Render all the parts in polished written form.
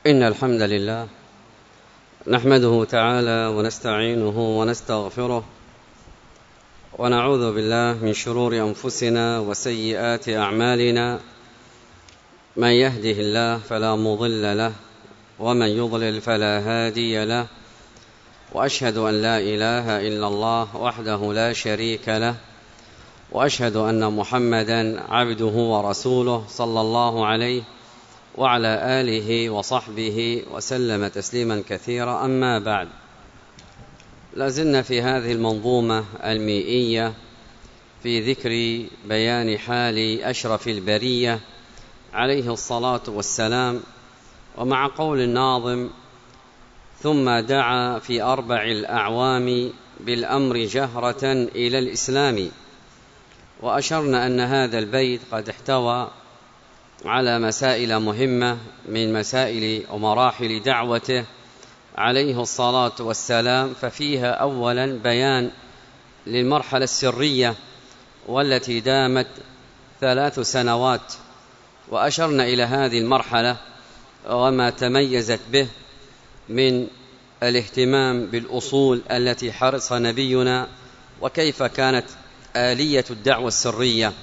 إن الحمد لله نحمده تعالى ونستعينه ونستغفره ونعوذ بالله من شرور أنفسنا وسيئات أعمالنا. من يهده الله فلا مضل له ومن يضلل فلا هادي له، وأشهد أن لا إله إلا الله وحده لا شريك له، وأشهد أن محمدا عبده ورسوله صلى الله عليه وعلى آله وصحبه وسلم تسليما كثيرا. أما بعد، لازلنا في هذه المنظومة المئية في ذكر بيان حال أشرف البرية عليه الصلاة والسلام، ومع قول الناظم: ثم دعا في 4 الأعوام بالأمر جهرة إلى الإسلام. وأشرنا أن هذا البيت قد احتوى على مسائل مهمة من مسائل ومراحل دعوته عليه الصلاة والسلام، ففيها أولا بيان للمرحلة السرية والتي دامت 3 سنوات، وأشرنا إلى هذه المرحلة وما تميزت به من الاهتمام بالأصول التي حرص نبينا، وكيف كانت آلية الدعوة السرية.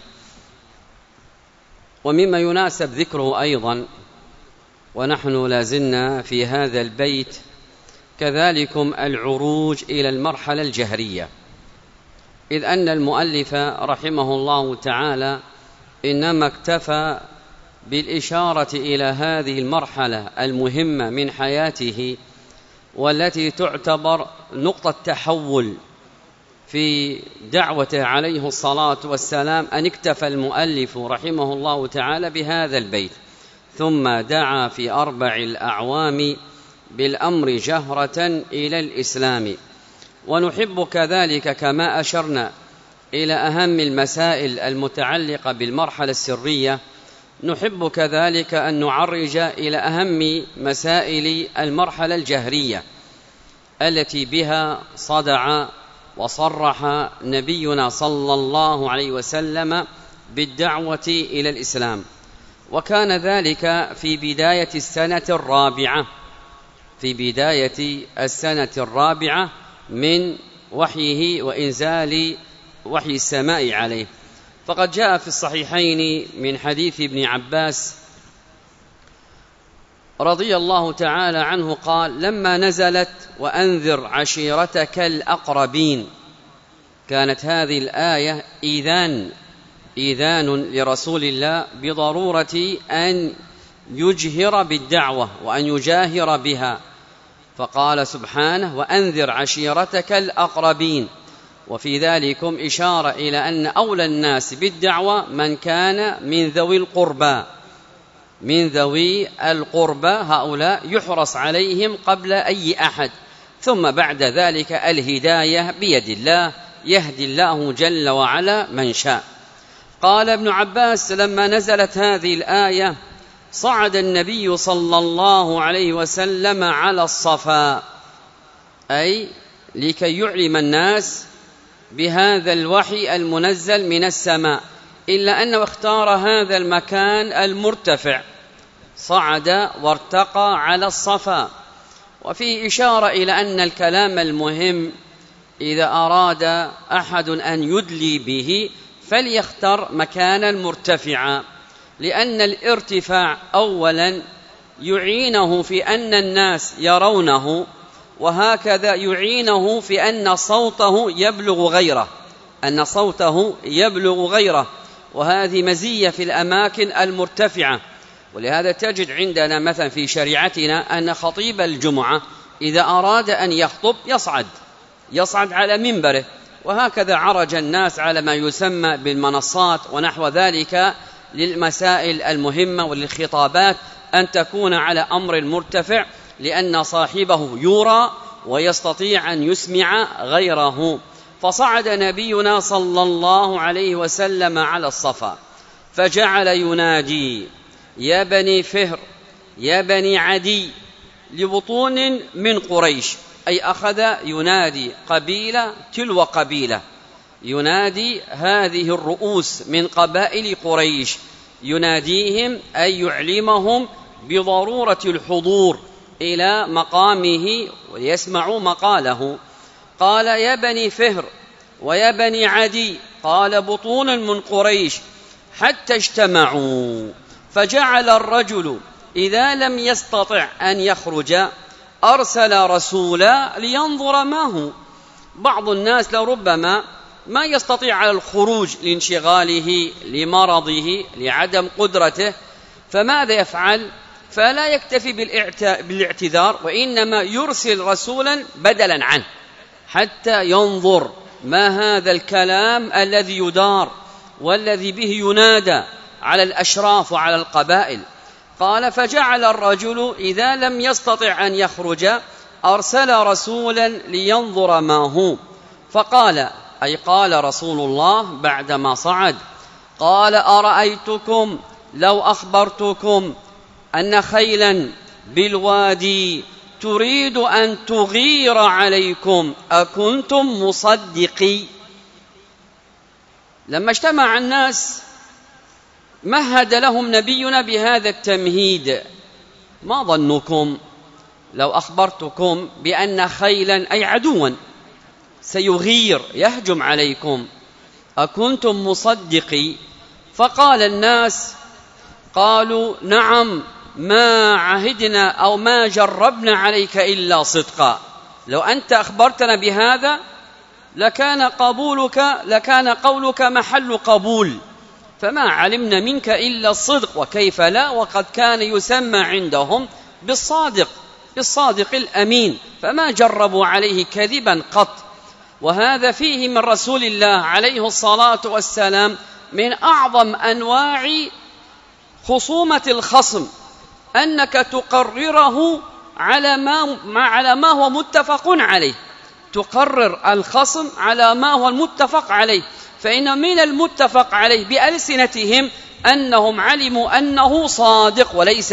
ومما يناسب ذكره أيضا ونحن لازلنا في هذا البيت كذلكم العروج إلى المرحلة الجهرية، إذ أن المؤلف رحمه الله تعالى إنما اكتفى بالإشارة إلى هذه المرحلة المهمة من حياته والتي تعتبر نقطة تحول في دعوته عليه الصلاة والسلام، أن اكتفى المؤلف رحمه الله تعالى بهذا البيت: ثم دعا في 4 الأعوام بالأمر جهرة إلى الإسلام. ونحب كذلك كما أشرنا إلى أهم المسائل المتعلقة بالمرحلة السرية، نحب كذلك أن نعرج إلى أهم مسائل المرحلة الجهرية التي بها صدع وصرح نبينا صلى الله عليه وسلم بالدعوة إلى الإسلام. وكان ذلك في بداية السنة الرابعة من وحيه وإنزال وحي السماء عليه. فقد جاء في الصحيحين من حديث ابن عباس رضي الله تعالى عنه قال: لما نزلت وأنذر عشيرتك الأقربين، كانت هذه الآية إيذان لرسول الله بضرورة أن يجهر بالدعوة وأن يجاهر بها، فقال سبحانه: وأنذر عشيرتك الأقربين. وفي ذلكم إشارة إلى أن أولى الناس بالدعوة من كان من ذوي القربى، هؤلاء يحرص عليهم قبل أي أحد، ثم بعد ذلك الهداية بيد الله، يهدي الله جل وعلا من شاء. قال ابن عباس: لما نزلت هذه الآية صعد النبي صلى الله عليه وسلم على الصفا، أي لكي يعلم الناس بهذا الوحي المنزل من السماء، إلا أنه اختار هذا المكان المرتفع، صعد وارتقى على الصفا. وفيه إشارة إلى أن الكلام المهم إذا أراد أحد أن يدلي به فليختر مكانا مرتفعا، لأن الارتفاع أولا يعينه في أن الناس يرونه، وهكذا يعينه في أن صوته يبلغ غيره، وهذه مزية في الأماكن المرتفعة. ولهذا تجد عندنا مثلا في شريعتنا أن خطيب الجمعة إذا أراد أن يخطب يصعد على منبره، وهكذا عرج الناس على ما يسمى بالمنصات ونحو ذلك للمسائل المهمة وللخطابات أن تكون على أمر مرتفع، لأن صاحبه يرى ويستطيع أن يسمع غيره. فصعد نبينا صلى الله عليه وسلم على الصفا، فجعل ينادي: يا بني فهر، يا بني عدي، لبطون من قريش، أي أخذ ينادي قبيلة تلو قبيلة، ينادي هذه الرؤوس من قبائل قريش، يناديهم أي يعلمهم بضرورة الحضور إلى مقامه وليسمعوا مقاله. قال: يا بني فهر ويا بني عدي، قال: بطون من قريش، حتى اجتمعوا. فجعل الرجل إذا لم يستطع أن يخرج أرسل رسولا لينظر ما هو. بعض الناس لربما ما يستطيع على الخروج لانشغاله، لمرضه، لعدم قدرته، فماذا يفعل؟ فلا يكتفي بالاعتذار، وإنما يرسل رسولا بدلا عنه حتى ينظر ما هذا الكلام الذي يدار والذي به ينادى على الأشراف وعلى القبائل. قال: فجعل الرجل إذا لم يستطع أن يخرج أرسل رسولا لينظر ما هو. فقال، أي قال رسول الله بعدما صعد، قال: أرأيتكم لو أخبرتكم أن خيلا بالوادي تريد أن تغير عليكم أكنتم مصدقي؟ لما اجتمع الناس مهد لهم نبينا بهذا التمهيد: ما ظنكم لو أخبرتكم بأن خيلا أي عدوا سيغير يهجم عليكم أكنتم مصدقي؟ فقال الناس: قالوا: نعم، ما عهدنا أو ما جربنا عليك إلا صدقا. لو أنت أخبرتنا بهذا لكان قولك محل قبول، فما علمنا منك إلا الصدق، وكيف لا وقد كان يسمى عندهم بالصادق الأمين، فما جربوا عليه كذبا قط. وهذا فيه من رسول الله عليه الصلاة والسلام من أعظم أنواع خصومة الخصم، أنك تقرره على ما هو متفق عليه، تقرر الخصم على ما هو المتفق عليه. فإن من المتفق عليه بألسنتهم أنهم علموا أنه صادق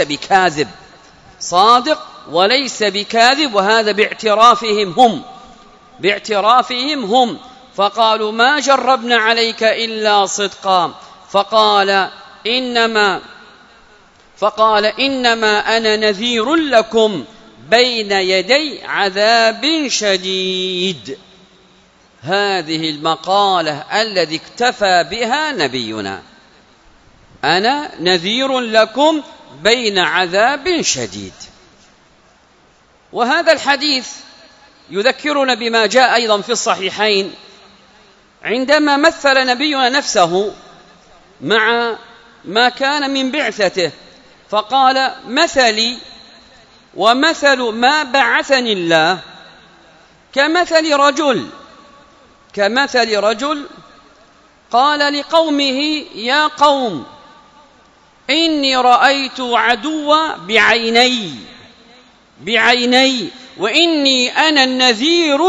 وليس بكاذب، وهذا باعترافهم هم. فقالوا: ما جربنا عليك إلا صدقا. فقال: إنما أنا نذير لكم بين يدي عذاب شديد. هذه المقالة التي اكتفى بها نبينا: أنا نذير لكم بين عذاب شديد. وهذا الحديث يذكرنا بما جاء أيضا في الصحيحين عندما مثل نبينا نفسه مع ما كان من بعثته، فقال: مثلي ومثل ما بعثني الله كمثل رجل قال لقومه: يا قوم، إني رأيت عدوا بعيني وإني أنا النذير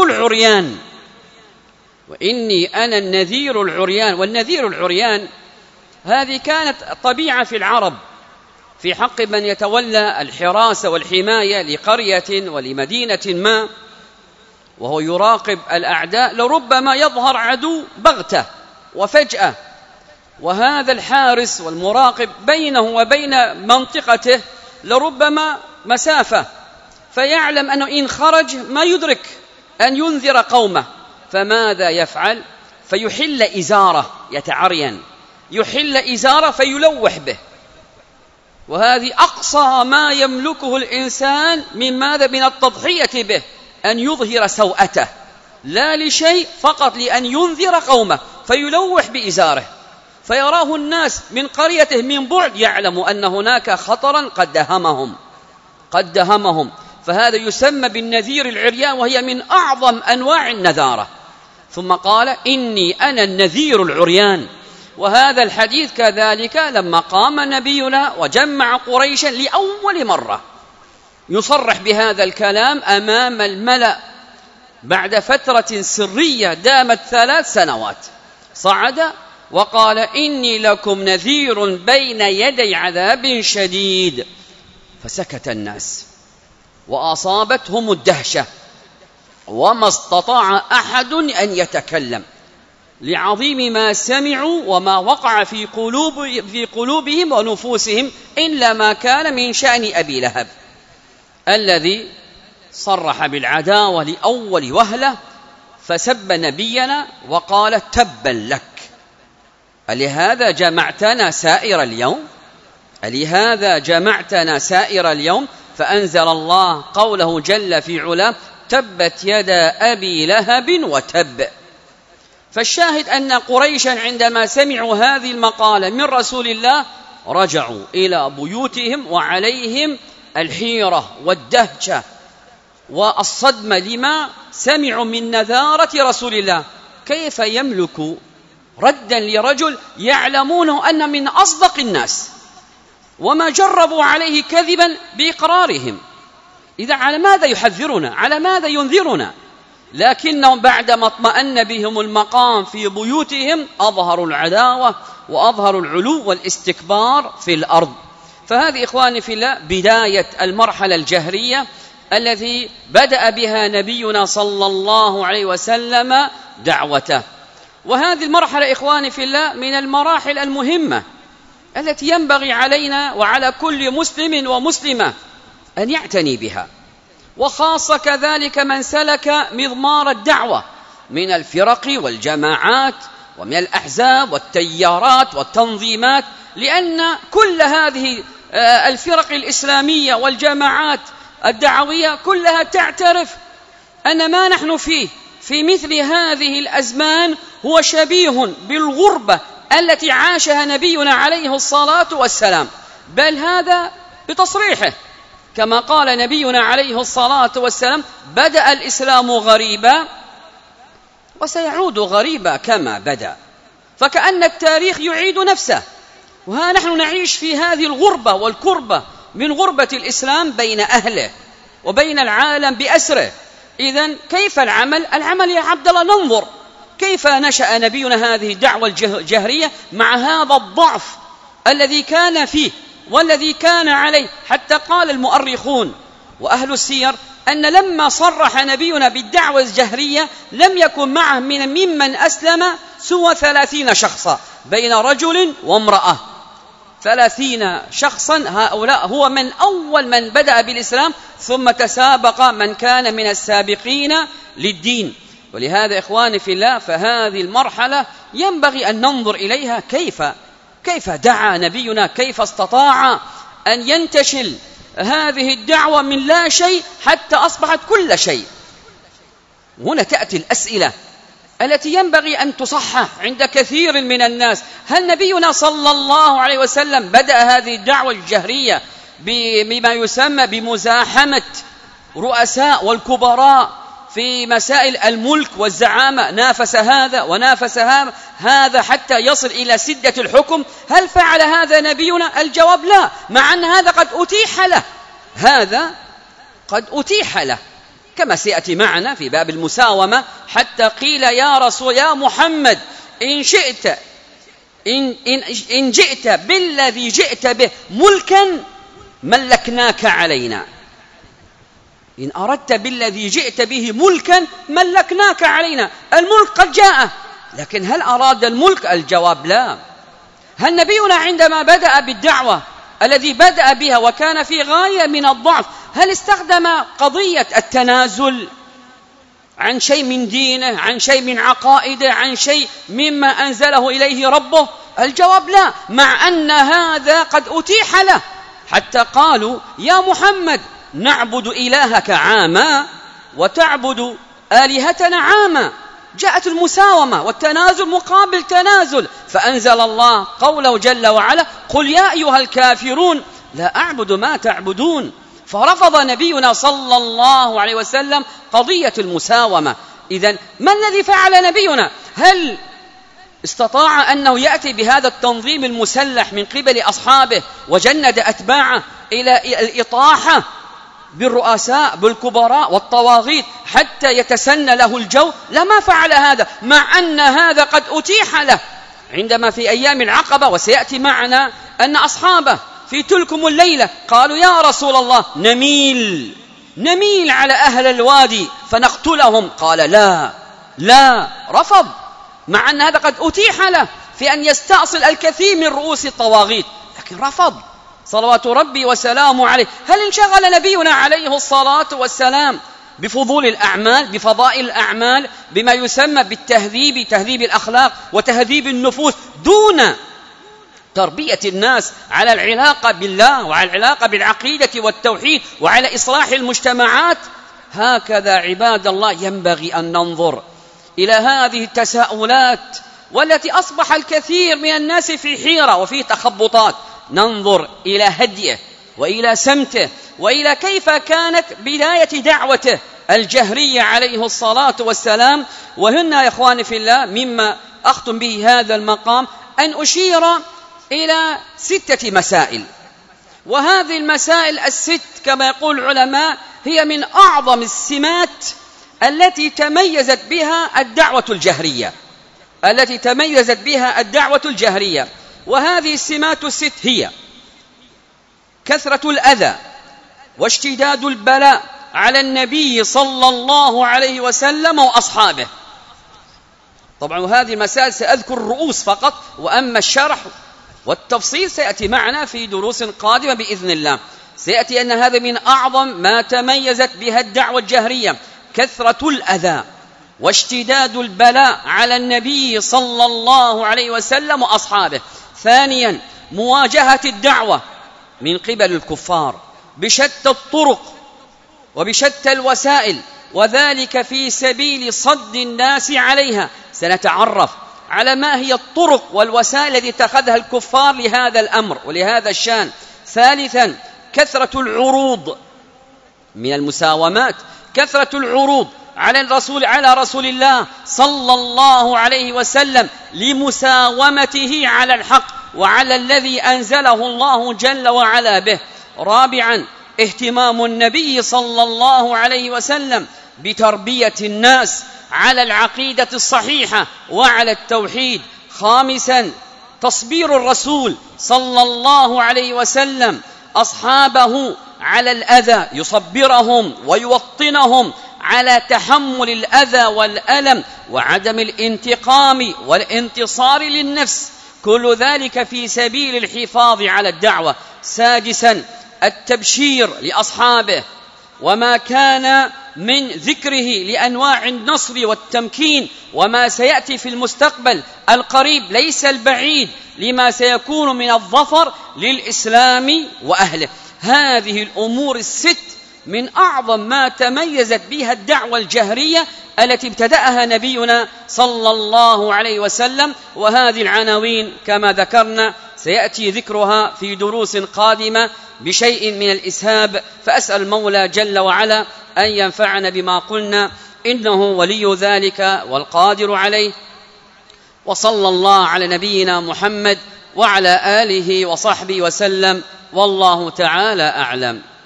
العريان. والنذير العريان هذه كانت طبيعة في العرب في حق من يتولى الحراسة والحماية لقرية ولمدينة ما، وهو يراقب الأعداء، لربما يظهر عدو بغتة وفجأة، وهذا الحارس والمراقب بينه وبين منطقته لربما مسافة، فيعلم أنه إن خرج ما يدرك أن ينذر قومه، فماذا يفعل؟ فيحل إزاره، يتعرين، يحل إزاره فيلوح به. وهذه أقصى ما يملكه الإنسان من التضحية به، أن يظهر سوءته، لا لشيء، فقط لأن ينذر قومه، فيلوح بإزاره، فيراه الناس من قريته من بعد، يعلم أن هناك خطرا قد دهمهم. فهذا يسمى بالنذير العريان، وهي من أعظم أنواع النذارة. ثم قال: إني أنا النذير العريان. وهذا الحديث كذلك لما قام نبينا وجمع قريشا لأول مرة يصرح بهذا الكلام أمام الملأ بعد فترة سرية دامت 3 سنوات، صعد وقال: إني لكم نذير بين يدي عذاب شديد. فسكت الناس وأصابتهم الدهشة وما استطاع أحد أن يتكلم. لعظيم ما سمعوا وما وقع في قلوبهم ونفوسهم، إلا ما كان من شأن أبي لهب الذي صرح بالعداوة لأول وهلة، فسب نبينا وقال تبا لك، ألهذا جمعتنا سائر اليوم؟ ألهذا جمعتنا سائر اليوم؟ فأنزل الله قوله جل في علاه تبت يدا أبي لهب وتب. فالشاهد أن قريشا عندما سمعوا هذه المقالة من رسول الله رجعوا إلى بيوتهم وعليهم الحيرة والدهشة والصدمة لما سمعوا من نذارة رسول الله. كيف يملك ردا لرجل يعلمون أن من أصدق الناس وما جربوا عليه كذبا بإقرارهم؟ إذا على ماذا يحذرنا؟ على ماذا ينذرنا؟ لكنهم بعدما اطمأن بهم المقام في بيوتهم أظهروا العداوة وأظهروا العلو والاستكبار في الأرض. فهذه إخواني في الله بداية المرحلة الجهرية التي بدأ بها نبينا صلى الله عليه وسلم دعوته. وهذه المرحلة إخواني في الله من المراحل المهمة التي ينبغي علينا وعلى كل مسلم ومسلمة أن يعتني بها، وخاصة كذلك من سلك مضمار الدعوة من الفرق والجماعات ومن الأحزاب والتيارات والتنظيمات، لأن كل هذه الفرق الإسلامية والجماعات الدعوية كلها تعترف أن ما نحن فيه في مثل هذه الأزمان هو شبيه بالغربة التي عاشها نبينا عليه الصلاة والسلام، بل هذا بتصريحه كما قال نبينا عليه الصلاة والسلام بدأ الإسلام غريبا وسيعود غريبا كما بدأ. فكأن التاريخ يعيد نفسه، وها نحن نعيش في هذه الغربة والكربة من غربة الإسلام بين أهله وبين العالم بأسره. إذن كيف العمل؟ العمل يا عبد الله ننظر كيف نشأ نبينا هذه الدعوة الجهرية مع هذا الضعف الذي كان فيه والذي كان عليه، حتى قال المؤرخون وأهل السير أن لما صرح نبينا بالدعوة الجهرية لم يكن معه ممن أسلم سوى 30 شخصا بين رجل وامرأة، 30 شخصا، هؤلاء هو من أول من بدأ بالإسلام، ثم تسابق من كان من السابقين للدين. ولهذا إخواني في الله فهذه المرحلة ينبغي أن ننظر إليها كيف دعا نبينا، كيف استطاع أن ينتشل هذه الدعوة من لا شيء حتى أصبحت كل شيء. هنا تأتي الأسئلة التي ينبغي أن تصحح عند كثير من الناس. هل نبينا صلى الله عليه وسلم بدأ هذه الدعوة الجهرية بما يسمى بمزاحمة رؤساء والكبراء في مسائل الملك والزعامة، نافس هذا ونافس هذا حتى يصل إلى سدة الحكم؟ هل فعل هذا نبينا؟ الجواب لا، مع أن هذا قد أتيح له، هذا قد أتيح له كما سيأتي معنا في باب المساومة، حتى قيل يا محمد إن جئت بالذي جئت به ملكا ملكناك علينا، إن أردت بالذي جئت به ملكا ملكناك علينا. الملك قد جاء، لكن هل أراد الملك؟ الجواب لا. هل نبينا عندما بدأ بالدعوة الذي بدأ بها وكان في غاية من الضعف هل استخدم قضية التنازل عن شيء من دينه، عن شيء من عقائده، عن شيء مما أنزله إليه ربه؟ الجواب لا، مع أن هذا قد أتيح له، حتى قالوا يا محمد نعبد إلهك عاما وتعبد آلهتنا عاما. جاءت المساومة والتنازل مقابل تنازل، فأنزل الله قوله جل وعلا قل يا أيها الكافرون لا أعبد ما تعبدون. فرفض نبينا صلى الله عليه وسلم قضية المساومة. إذن ما الذي فعل نبينا؟ هل استطاع أنه يأتي بهذا التنظيم المسلح من قبل أصحابه وجند أتباعه إلى الإطاحة بالرؤساء بالكبراء والطواغيت حتى يتسنى له الجو؟ لما فعل هذا، مع أن هذا قد أتيح له عندما في أيام العقبة، وسيأتي معنا أن أصحابه في تلكم الليلة قالوا يا رسول الله نميل على أهل الوادي فنقتلهم، قال لا، رفض. مع أن هذا قد أتيح له في أن يستأصل الكثير من رؤوس الطواغيت، لكن رفض صلوات ربي وسلامه عليه. هل انشغل نبينا عليه الصلاة والسلام بفضول الأعمال، بفضائل الأعمال، بما يسمى بالتهذيب، تهذيب الأخلاق وتهذيب النفوس، دون تربية الناس على العلاقة بالله وعلى العلاقة بالعقيدة والتوحيد وعلى إصلاح المجتمعات؟ هكذا عباد الله ينبغي أن ننظر إلى هذه التساؤلات، والتي أصبح الكثير من الناس في حيرة وفي تخبطات. ننظر إلى هديه وإلى سمته وإلى كيف كانت بداية دعوته الجهرية عليه الصلاة والسلام. وهنا يا إخواني في الله مما أختم به هذا المقام أن أشير إلى 6 مسائل، وهذه المسائل الست كما يقول العلماء هي من أعظم السمات التي تميزت بها الدعوة الجهرية، وهذه السمات الست هي: كثرة الأذى واشتداد البلاء على النبي صلى الله عليه وسلم وأصحابه. طبعا هذه المسائل سأذكر الرؤوس فقط، وأما الشرح والتفصيل سيأتي معنا في دروس قادمة بإذن الله. سيأتي أن هذا من أعظم ما تميزت بها الدعوة الجهرية: كثرة الأذى واشتداد البلاء على النبي صلى الله عليه وسلم وأصحابه. ثانيا، مواجهة الدعوة من قبل الكفار بشتى الطرق وبشتى الوسائل، وذلك في سبيل صد الناس عليها. سنتعرف على ما هي الطرق والوسائل التي اتخذها الكفار لهذا الأمر ولهذا الشان. ثالثا، كثرة العروض من المساومات، كثرة العروض على رسول الله صلى الله عليه وسلم لمساومته على الحق وعلى الذي أنزله الله جل وعلا به. رابعا، اهتمام النبي صلى الله عليه وسلم بتربية الناس على العقيدة الصحيحة وعلى التوحيد. خامسا، تصبير الرسول صلى الله عليه وسلم أصحابه على الأذى، يصبرهم ويوطنهم على تحمل الأذى والألم وعدم الانتقام والانتصار للنفس، كل ذلك في سبيل الحفاظ على الدعوة. سادسا، التبشير لأصحابه وما كان من ذكره لأنواع النصر والتمكين، وما سيأتي في المستقبل القريب ليس البعيد لما سيكون من الظفر للإسلام وأهله. هذه الأمور الست من أعظم ما تميزت بها الدعوة الجهرية التي ابتدأها نبينا صلى الله عليه وسلم. وهذه العناوين كما ذكرنا سيأتي ذكرها في دروس قادمة بشيء من الإسهاب، فأسأل المولى جل وعلا أن ينفعنا بما قلنا، إنه ولي ذلك والقادر عليه. وصلى الله على نبينا محمد وعلى آله وصحبه وسلم، والله تعالى أعلم.